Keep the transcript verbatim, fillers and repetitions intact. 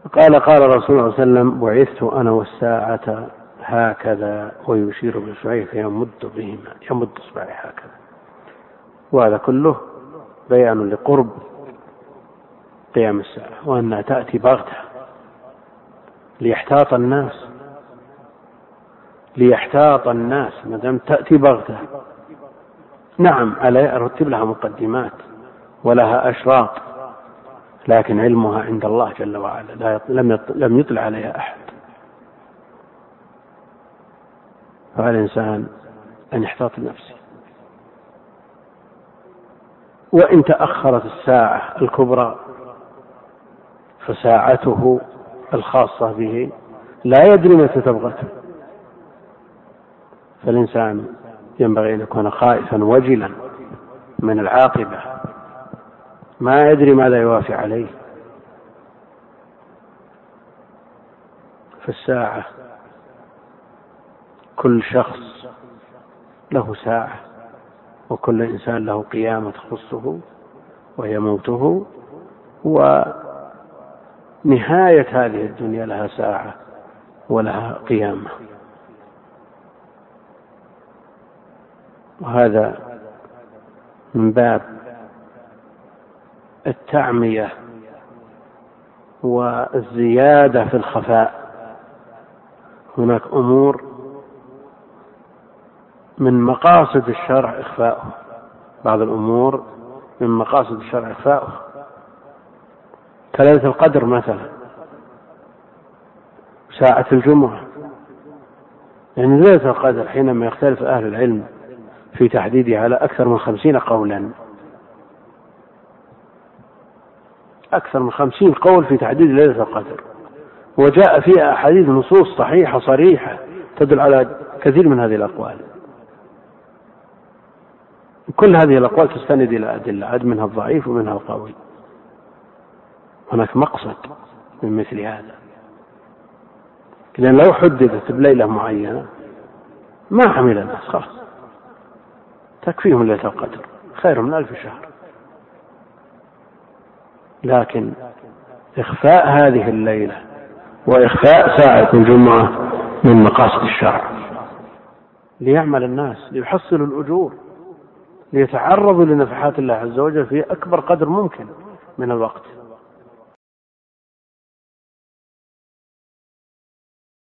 قال قال الرسول صلى الله عليه وسلم بعثت أنا والساعة هكذا، ويشير بإصبعيه فيمد بهما، يمد إصبعه هكذا. وهذا كله بيان لقرب قيام الساعة، وأنها تأتي بغتة ليحتاط الناس ليحتاط الناس ما دام تأتي بغتة. نعم على رتب لها مقدمات ولها أشراط، لكن علمها عند الله جل وعلا لم يطلع عليها أحد. فعلى الإنسان أن يحتاط نفسه. وإن تأخرت الساعة الكبرى فساعته الخاصة به لا يدري متى تبغته. فالإنسان ينبغي أن يكون خائفا وجلا من العاقبة، ما يدري ماذا يوافي عليه. فالساعة كل شخص له ساعة، وكل إنسان له قيامة تخصه وهي موته، ونهاية هذه الدنيا لها ساعة ولها قيامة. وهذا من باب التعمية والزيادة في الخفاء. هناك أمور من مقاصد الشرع إخفاؤه، بعض الأمور من مقاصد الشرع إخفاؤه، كليلة القدر مثلا، ساعة الجمعة. يعني ليلة القدر حينما يختلف أهل العلم في تحديدها على أكثر من خمسين قولا، أكثر من خمسين قول في تحديد ليلة القدر، وجاء فيها أحاديث نصوص صحيحة صريحة تدل على كثير من هذه الأقوال. كل هذه الأقوال تستند إلى أدلة، عد منها الضعيف ومنها القوي. هناك مقصد من مثل هذا، لأن لو حددت بليلة معينة ما حمل الناس، خلاص تكفيهم ليلة القدر خير من ألف شهر. لكن إخفاء هذه الليلة وإخفاء ساعة الجمعة من مقاصد الشرع، ليعمل الناس، ليحصلوا الأجور، ليتعرضوا لنفحات الله عز وجل في أكبر قدر ممكن من الوقت.